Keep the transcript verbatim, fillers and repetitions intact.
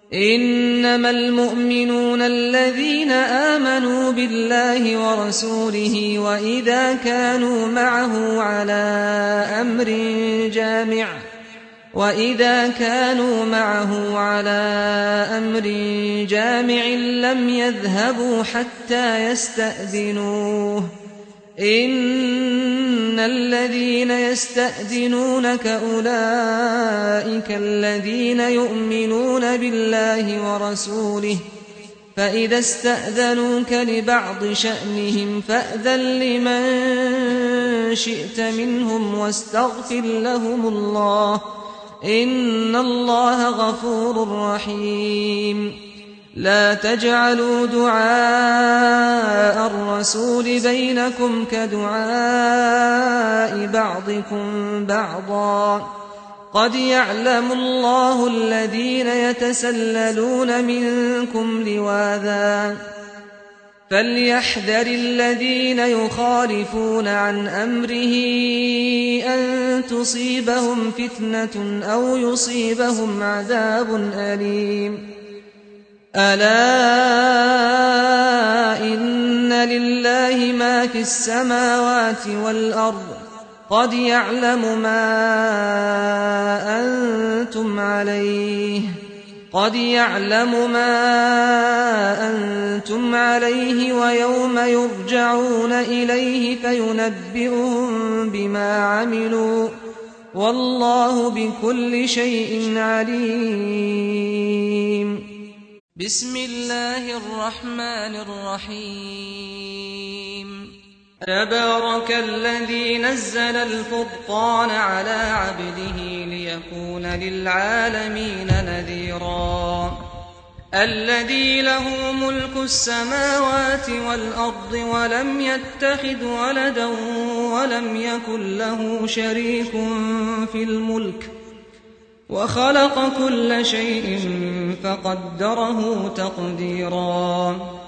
إنما المؤمنون الذين آمنوا بالله ورسوله وإذا كانوا معه على أمر جامع وإذا كانوا معه على أمر جامع لم يذهبوا حتى يستأذنوه إن الذين يستأذنونك أولئك الذين يؤمنون بالله ورسوله فإذا استأذنوك لبعض شأنهم فأذن لمن شئت منهم واستغفر لهم الله إن الله غفور رحيم لا تجعلوا دعاء الرسول بينكم كدعاء بعضكم بعضا قد يعلم الله الذين يتسللون منكم لواذا فليحذر الذين يخالفون عن أمره أن تصيبهم فتنة أو يصيبهم عذاب أليم ألا إن لله ما في السماوات والأرض قد يعلم ما أنتم عليه قد يعلم ما أنتم عليه ويوم يرجعون إليه فينبئهم بما عملوا والله بكل شيء عليم بسم الله الرحمن الرحيم تبارك الذي نزل الفرقان على عبده ليكون للعالمين نذيرا الذي له ملك السماوات والأرض ولم يتخذ ولدا ولم يكن له شريك في الملك وخلق كل شيء فقدره تقديرا